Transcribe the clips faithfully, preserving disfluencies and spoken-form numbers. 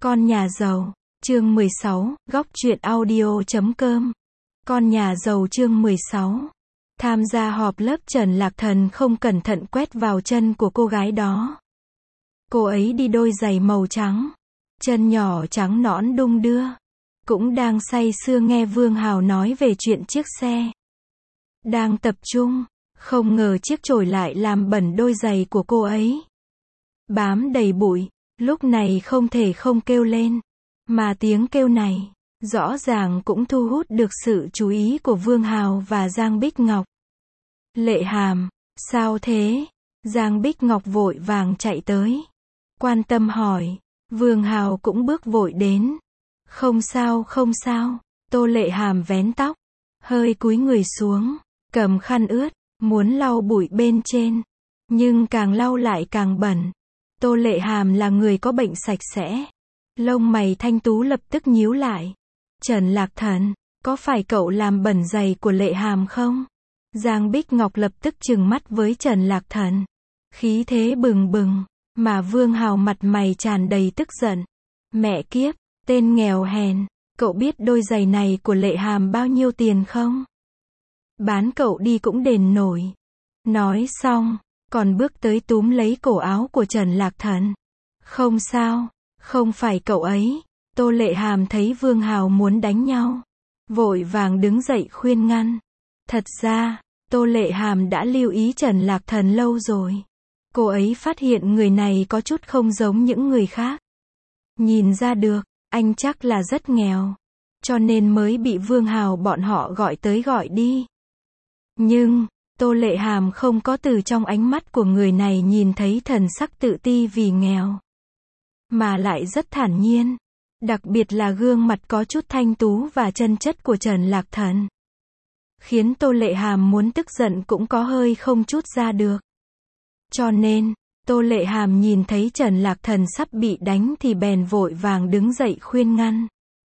Con nhà giàu, chương mười sáu, góc truyện audio chấm com. Con nhà giàu chương mười sáu. Tham gia họp lớp Trần Lạc Thần không cẩn thận quét vào chân của cô gái đó. Cô ấy đi đôi giày màu trắng, chân nhỏ trắng nõn đung đưa. Cũng đang say sưa nghe Vương Hào nói về chuyện chiếc xe. Đang tập trung, không ngờ chiếc chổi lại làm bẩn đôi giày của cô ấy. Bám đầy bụi, lúc này không thể không kêu lên. Mà tiếng kêu này, rõ ràng cũng thu hút được sự chú ý của Vương Hào và Giang Bích Ngọc. Lệ Hàm, sao thế? Giang Bích Ngọc vội vàng chạy tới. Quan tâm hỏi, Vương Hào cũng bước vội đến. Không sao không sao, Tô Lệ Hàm vén tóc, hơi cúi người xuống, cầm khăn ướt, muốn lau bụi bên trên. Nhưng càng lau lại càng bẩn. Tô Lệ Hàm là người có bệnh sạch sẽ. Lông mày thanh tú lập tức nhíu lại. Trần Lạc Thần, có phải cậu làm bẩn giày của Lệ Hàm không? Giang Bích Ngọc lập tức trừng mắt với Trần Lạc Thần. Khí thế bừng bừng, mà Vương Hào mặt mày tràn đầy tức giận. Mẹ kiếp, tên nghèo hèn, cậu biết đôi giày này của Lệ Hàm bao nhiêu tiền không? Bán cậu đi cũng đền nổi. Nói xong, còn bước tới túm lấy cổ áo của Trần Lạc Thần. Không sao, không phải cậu ấy. Tô Lệ Hàm thấy Vương Hào muốn đánh nhau, vội vàng đứng dậy khuyên ngăn. Thật ra, Tô Lệ Hàm đã lưu ý Trần Lạc Thần lâu rồi. Cô ấy phát hiện người này có chút không giống những người khác. Nhìn ra được, anh chắc là rất nghèo, cho nên mới bị Vương Hào bọn họ gọi tới gọi đi. Nhưng, Tô Lệ Hàm không có từ trong ánh mắt của người này nhìn thấy thần sắc tự ti vì nghèo, mà lại rất thản nhiên. Đặc biệt là gương mặt có chút thanh tú và chân chất của Trần Lạc Thần, khiến Tô Lệ Hàm muốn tức giận cũng có hơi không chút ra được. Cho nên, Tô Lệ Hàm nhìn thấy Trần Lạc Thần sắp bị đánh thì bèn vội vàng đứng dậy khuyên ngăn.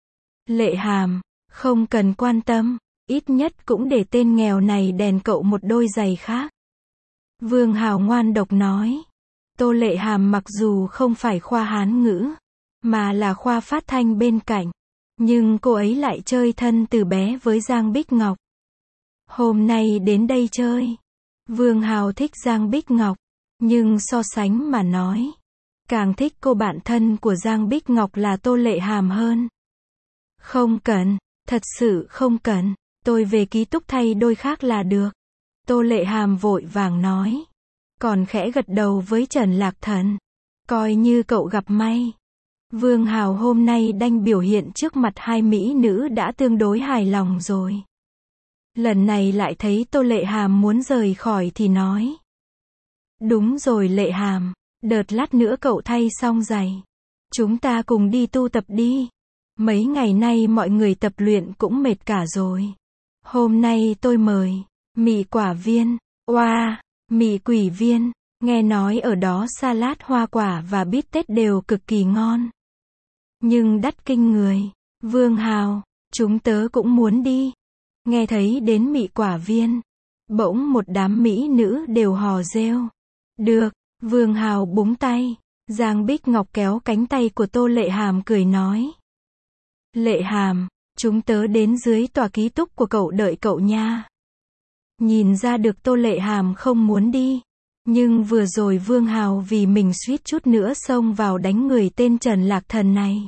Lệ Hàm, không cần quan tâm, ít nhất cũng để tên nghèo này đèn cậu một đôi giày khác. Vương Hào ngoan độc nói. Tô Lệ Hàm mặc dù không phải khoa Hán ngữ, mà là khoa phát thanh bên cạnh, nhưng cô ấy lại chơi thân từ bé với Giang Bích Ngọc. Hôm nay đến đây chơi. Vương Hào thích Giang Bích Ngọc, nhưng so sánh mà nói, càng thích cô bạn thân của Giang Bích Ngọc là Tô Lệ Hàm hơn. Không cần, thật sự không cần, tôi về ký túc thay đôi khác là được. Tô Lệ Hàm vội vàng nói, còn khẽ gật đầu với Trần Lạc Thần. Coi như cậu gặp may. Vương Hào hôm nay đanh biểu hiện trước mặt hai mỹ nữ đã tương đối hài lòng rồi. Lần này lại thấy Tô Lệ Hàm muốn rời khỏi thì nói. Đúng rồi Lệ Hàm, đợt lát nữa cậu thay xong giày, chúng ta cùng đi tu tập đi. Mấy ngày nay mọi người tập luyện cũng mệt cả rồi. Hôm nay tôi mời, mì quả viên, oa, mì quỷ viên, nghe nói ở đó salad hoa quả và bít tết đều cực kỳ ngon. Nhưng đắt kinh người. Vương Hào, chúng tớ cũng muốn đi. Nghe thấy đến mị quả viên, bỗng một đám mỹ nữ đều hò reo. Được, Vương Hào búng tay. Giang Bích Ngọc kéo cánh tay của Tô Lệ Hàm cười nói. Lệ Hàm, chúng tớ đến dưới tòa ký túc của cậu đợi cậu nha. Nhìn ra được Tô Lệ Hàm không muốn đi. Nhưng vừa rồi Vương Hào vì mình suýt chút nữa xông vào đánh người tên Trần Lạc Thần này.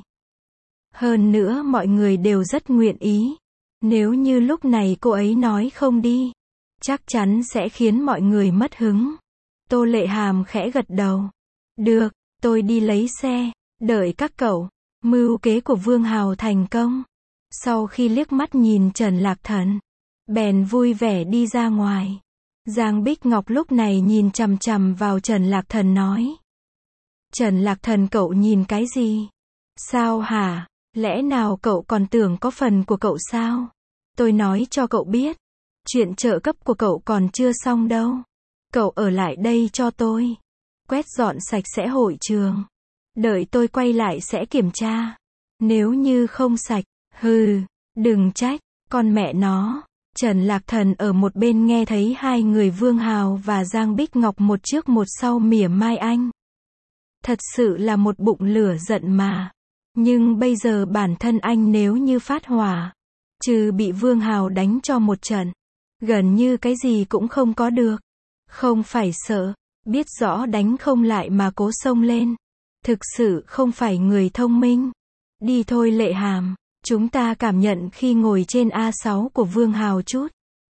Hơn nữa mọi người đều rất nguyện ý. Nếu như lúc này cô ấy nói không đi, chắc chắn sẽ khiến mọi người mất hứng. Tô Lệ Hàm khẽ gật đầu. Được, tôi đi lấy xe, đợi các cậu. Mưu kế của Vương Hào thành công. Sau khi liếc mắt nhìn Trần Lạc Thần, bèn vui vẻ đi ra ngoài. Giang Bích Ngọc lúc này nhìn chằm chằm vào Trần Lạc Thần nói. Trần Lạc Thần cậu nhìn cái gì? Sao hả? Lẽ nào cậu còn tưởng có phần của cậu sao? Tôi nói cho cậu biết, chuyện trợ cấp của cậu còn chưa xong đâu. Cậu ở lại đây cho tôi. Quét dọn sạch sẽ hội trường. Đợi tôi quay lại sẽ kiểm tra. Nếu như không sạch, hừ, đừng trách, con mẹ nó. Trần Lạc Thần ở một bên nghe thấy hai người Vương Hào và Giang Bích Ngọc một trước một sau mỉa mai anh. Thật sự là một bụng lửa giận mà. Nhưng bây giờ bản thân anh nếu như phát hỏa, trừ bị Vương Hào đánh cho một trận, gần như cái gì cũng không có được. Không phải sợ, biết rõ đánh không lại mà cố xông lên. Thực sự không phải người thông minh. Đi thôi Lệ Hàm, chúng ta cảm nhận khi ngồi trên A sáu của Vương Hào chút.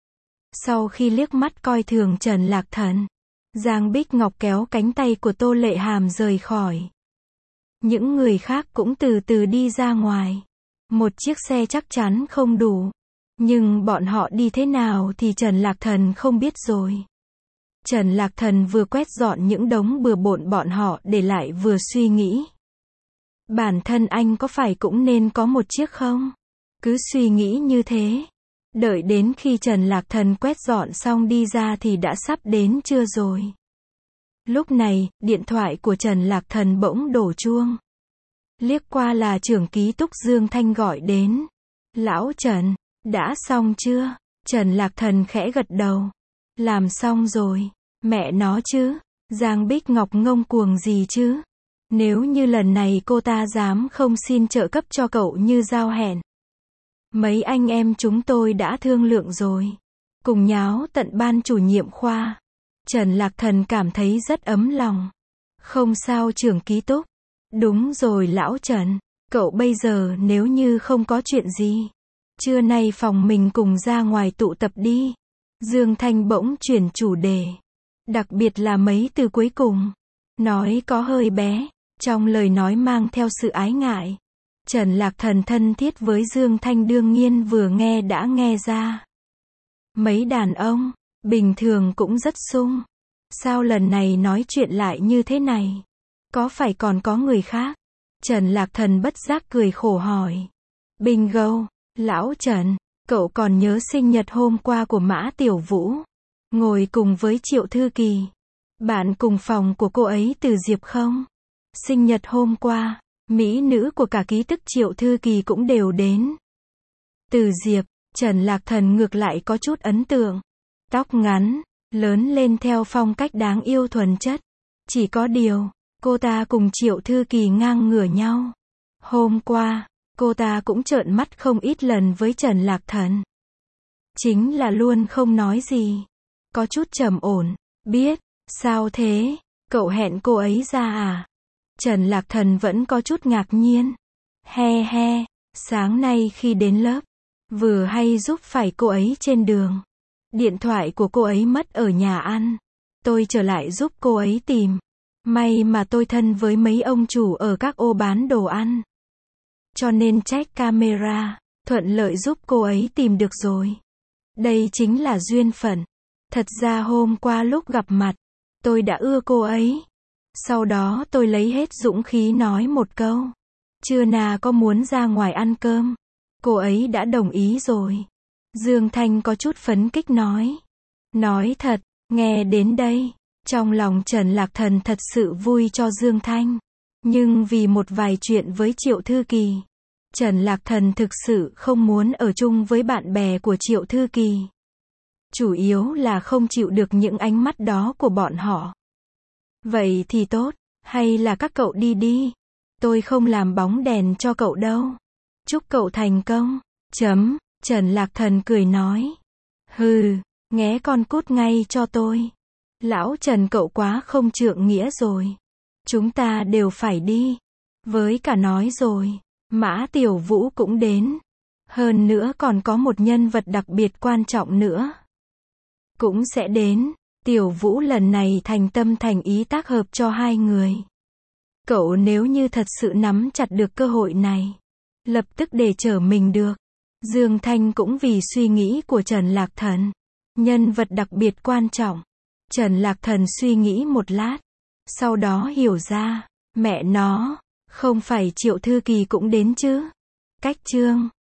Sau khi liếc mắt coi thường Trần Lạc Thần, Giang Bích Ngọc kéo cánh tay của Tô Lệ Hàm rời khỏi. Những người khác cũng từ từ đi ra ngoài. Một chiếc xe chắc chắn không đủ. Nhưng bọn họ đi thế nào thì Trần Lạc Thần không biết rồi. Trần Lạc Thần vừa quét dọn những đống bừa bộn bọn họ để lại vừa suy nghĩ. Bản thân anh có phải cũng nên có một chiếc không? Cứ suy nghĩ như thế. Đợi đến khi Trần Lạc Thần quét dọn xong đi ra thì đã sắp đến trưa rồi. Lúc này, điện thoại của Trần Lạc Thần bỗng đổ chuông. Liếc qua là trưởng ký túc Dương Thanh gọi đến. Lão Trần, đã xong chưa? Trần Lạc Thần khẽ gật đầu. Làm xong rồi. Mẹ nó chứ. Giang Bích Ngọc ngông cuồng gì chứ? Nếu như lần này cô ta dám không xin trợ cấp cho cậu như giao hẹn. Mấy anh em chúng tôi đã thương lượng rồi. Cùng nháo tận ban chủ nhiệm khoa. Trần Lạc Thần cảm thấy rất ấm lòng. Không sao trưởng ký túc. Đúng rồi lão Trần. Cậu bây giờ nếu như không có chuyện gì. Trưa nay phòng mình cùng ra ngoài tụ tập đi. Dương Thanh bỗng chuyển chủ đề. Đặc biệt là mấy từ cuối cùng. Nói có hơi bé. Trong lời nói mang theo sự ái ngại. Trần Lạc Thần thân thiết với Dương Thanh đương nhiên vừa nghe đã nghe ra. Mấy đàn ông, bình thường cũng rất sung. Sao lần này nói chuyện lại như thế này? Có phải còn có người khác? Trần Lạc Thần bất giác cười khổ hỏi. Bingo, lão Trần, cậu còn nhớ sinh nhật hôm qua của Mã Tiểu Vũ? Ngồi cùng với Triệu Thư Kỳ. Bạn cùng phòng của cô ấy Từ Diệp không? Sinh nhật hôm qua, mỹ nữ của cả ký túc Triệu Thư Kỳ cũng đều đến. Từ Diệp, Trần Lạc Thần ngược lại có chút ấn tượng. Tóc ngắn, lớn lên theo phong cách đáng yêu thuần chất. Chỉ có điều, cô ta cùng Triệu Thư Kỳ ngang ngửa nhau. Hôm qua, cô ta cũng trợn mắt không ít lần với Trần Lạc Thần. Chính là luôn không nói gì. Có chút trầm ổn. Biết, sao thế? Cậu hẹn cô ấy ra à? Trần Lạc Thần vẫn có chút ngạc nhiên. He he, sáng nay khi đến lớp, vừa hay giúp phải cô ấy trên đường. Điện thoại của cô ấy mất ở nhà ăn. Tôi trở lại giúp cô ấy tìm. May mà tôi thân với mấy ông chủ ở các ô bán đồ ăn. Cho nên check camera, thuận lợi giúp cô ấy tìm được rồi. Đây chính là duyên phận. Thật ra hôm qua lúc gặp mặt, tôi đã ưa cô ấy. Sau đó tôi lấy hết dũng khí nói một câu. Trưa nào có muốn ra ngoài ăn cơm? Cô ấy đã đồng ý rồi. Dương Thanh có chút phấn kích nói. Nói thật, nghe đến đây, trong lòng Trần Lạc Thần thật sự vui cho Dương Thanh. Nhưng vì một vài chuyện với Triệu Thư Kỳ, Trần Lạc Thần thực sự không muốn ở chung với bạn bè của Triệu Thư Kỳ. Chủ yếu là không chịu được những ánh mắt đó của bọn họ. Vậy thì tốt, hay là các cậu đi đi. Tôi không làm bóng đèn cho cậu đâu. Chúc cậu thành công. Chấm, Trần Lạc Thần cười nói. Hừ, nghé con cút ngay cho tôi. Lão Trần cậu quá không trượng nghĩa rồi. Chúng ta đều phải đi. Với cả nói rồi, Mã Tiểu Vũ cũng đến. Hơn nữa còn có một nhân vật đặc biệt quan trọng nữa. Cũng sẽ đến. Tiểu Vũ lần này thành tâm thành ý tác hợp cho hai người. Cậu nếu như thật sự nắm chặt được cơ hội này, lập tức để trở mình được. Dương Thanh cũng vì suy nghĩ của Trần Lạc Thần. Nhân vật đặc biệt quan trọng. Trần Lạc Thần suy nghĩ một lát. Sau đó hiểu ra, mẹ nó, không phải Triệu Thư Kỳ cũng đến chứ. Cách chương